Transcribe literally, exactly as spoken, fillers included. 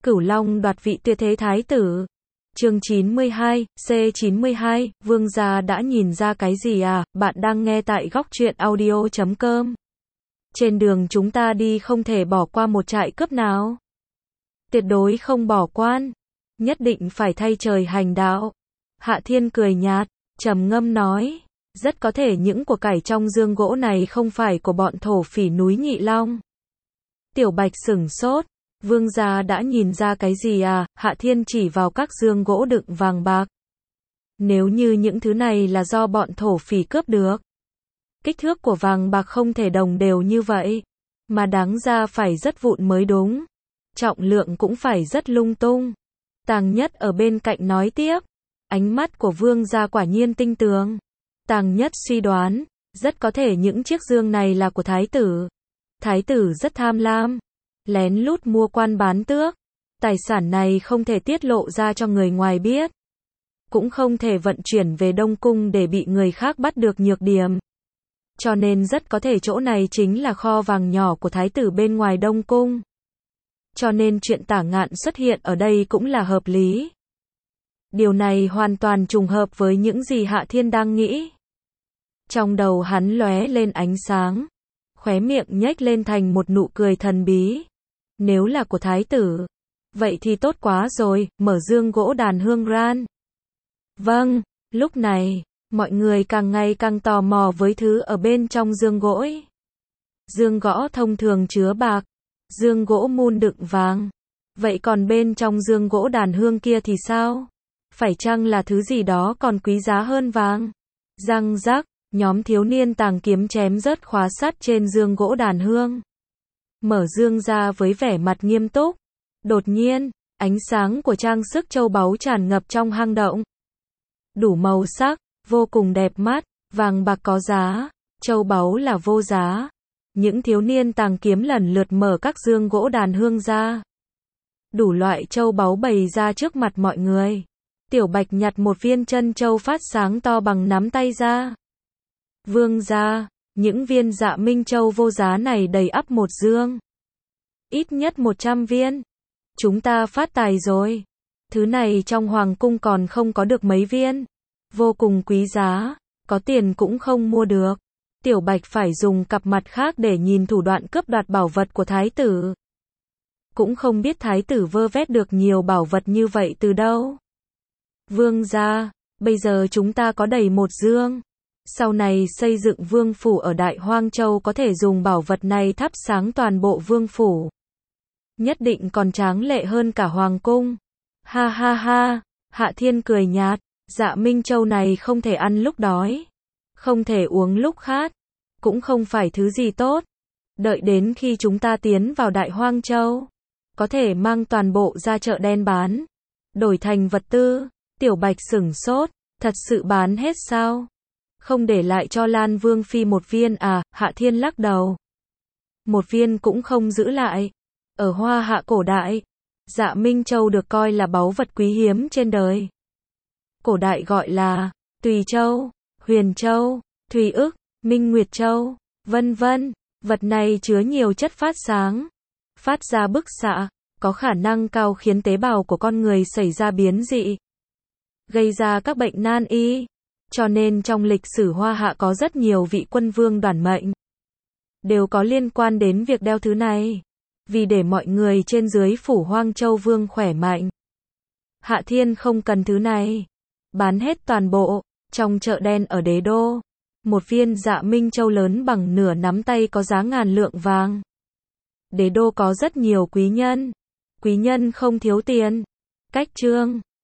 Cửu Long đoạt vị tuyệt thế thái tử. Chương chín mươi hai, C chín mươi hai, Vương gia đã nhìn ra cái gì à? Bạn đang nghe tại góc truyện audio chấm com. Trên đường chúng ta đi không thể bỏ qua một trại cướp nào. Tuyệt đối không bỏ quan. Nhất định phải thay trời hành đạo. Hạ Thiên cười nhạt, trầm ngâm nói. Rất có thể những của cải trong dương gỗ này không phải của bọn thổ phỉ núi Nhị Long. Tiểu Bạch sửng sốt. Vương gia đã nhìn ra cái gì à? Hạ Thiên chỉ vào các dương gỗ đựng vàng bạc. Nếu như những thứ này là do bọn thổ phỉ cướp được, kích thước của vàng bạc không thể đồng đều như vậy, mà đáng ra phải rất vụn mới đúng. Trọng lượng cũng phải rất lung tung. Tàng Nhất ở bên cạnh nói tiếp. Ánh mắt của Vương gia quả nhiên tinh tường. Tàng Nhất suy đoán, rất có thể những chiếc dương này là của thái tử. Thái tử rất tham lam, lén lút mua quan bán tước. Tài sản này không thể tiết lộ ra cho người ngoài biết, cũng không thể vận chuyển về Đông Cung để bị người khác bắt được nhược điểm. Cho nên rất có thể chỗ này chính là kho vàng nhỏ của thái tử bên ngoài Đông Cung. Cho nên chuyện Tả Ngạn xuất hiện ở đây cũng là hợp lý. Điều này hoàn toàn trùng hợp với những gì Hạ Thiên đang nghĩ. Trong đầu hắn lóe lên ánh sáng, khóe miệng nhếch lên thành một nụ cười thần bí. Nếu là của thái tử, vậy thì tốt quá rồi, mở dương gỗ đàn hương ran. Vâng, lúc này, mọi người càng ngày càng tò mò với thứ ở bên trong dương gỗ. Dương gỗ thông thường chứa bạc, dương gỗ mun đựng vàng. Vậy còn bên trong dương gỗ đàn hương kia thì sao? Phải chăng là thứ gì đó còn quý giá hơn vàng? Răng rắc, nhóm thiếu niên tàng kiếm chém rớt khóa sắt trên dương gỗ đàn hương. Mở dương ra với vẻ mặt nghiêm túc. Đột nhiên, ánh sáng của trang sức châu báu tràn ngập trong hang động. Đủ màu sắc, vô cùng đẹp mắt, vàng bạc có giá, châu báu là vô giá. Những thiếu niên tàng kiếm lần lượt mở các dương gỗ đàn hương ra. Đủ loại châu báu bày ra trước mặt mọi người. Tiểu Bạch nhặt một viên chân châu phát sáng to bằng nắm tay ra. Vương gia, những viên Dạ Minh Châu vô giá này đầy ắp một dương. Ít nhất một trăm viên. Chúng ta phát tài rồi. Thứ này trong hoàng cung còn không có được mấy viên. Vô cùng quý giá, có tiền cũng không mua được. Tiểu Bạch phải dùng cặp mặt khác để nhìn thủ đoạn cướp đoạt bảo vật của thái tử. Cũng không biết thái tử vơ vét được nhiều bảo vật như vậy từ đâu. Vương gia, bây giờ chúng ta có đầy một dương. Sau này xây dựng vương phủ ở Đại Hoang Châu có thể dùng bảo vật này thắp sáng toàn bộ vương phủ. Nhất định còn tráng lệ hơn cả hoàng cung. Ha ha ha, Hạ Thiên cười nhạt, Dạ Minh Châu này không thể ăn lúc đói, không thể uống lúc khát, cũng không phải thứ gì tốt. Đợi đến khi chúng ta tiến vào Đại Hoang Châu, có thể mang toàn bộ ra chợ đen bán, đổi thành vật tư. Tiểu Bạch sửng sốt, thật sự bán hết sao? Không để lại cho Lan Vương Phi một viên à? Hạ Thiên lắc đầu. Một viên cũng không giữ lại. Ở Hoa Hạ cổ đại, Dạ Minh Châu được coi là báu vật quý hiếm trên đời. Cổ đại gọi là Tùy Châu, Huyền Châu, Thùy Ức, Minh Nguyệt Châu, vân vân. Vật này chứa nhiều chất phát sáng, phát ra bức xạ, có khả năng cao khiến tế bào của con người xảy ra biến dị, gây ra các bệnh nan y. Cho nên trong lịch sử Hoa Hạ có rất nhiều vị quân vương đoản mệnh đều có liên quan đến việc đeo thứ này, vì để mọi người trên dưới phủ Hoang Châu Vương khỏe mạnh. Hạ Thiên không cần thứ này, bán hết toàn bộ. Trong chợ đen ở Đế Đô, một viên Dạ Minh Châu lớn bằng nửa nắm tay có giá ngàn lượng vàng. Đế Đô có rất nhiều quý nhân, quý nhân không thiếu tiền. Cách chương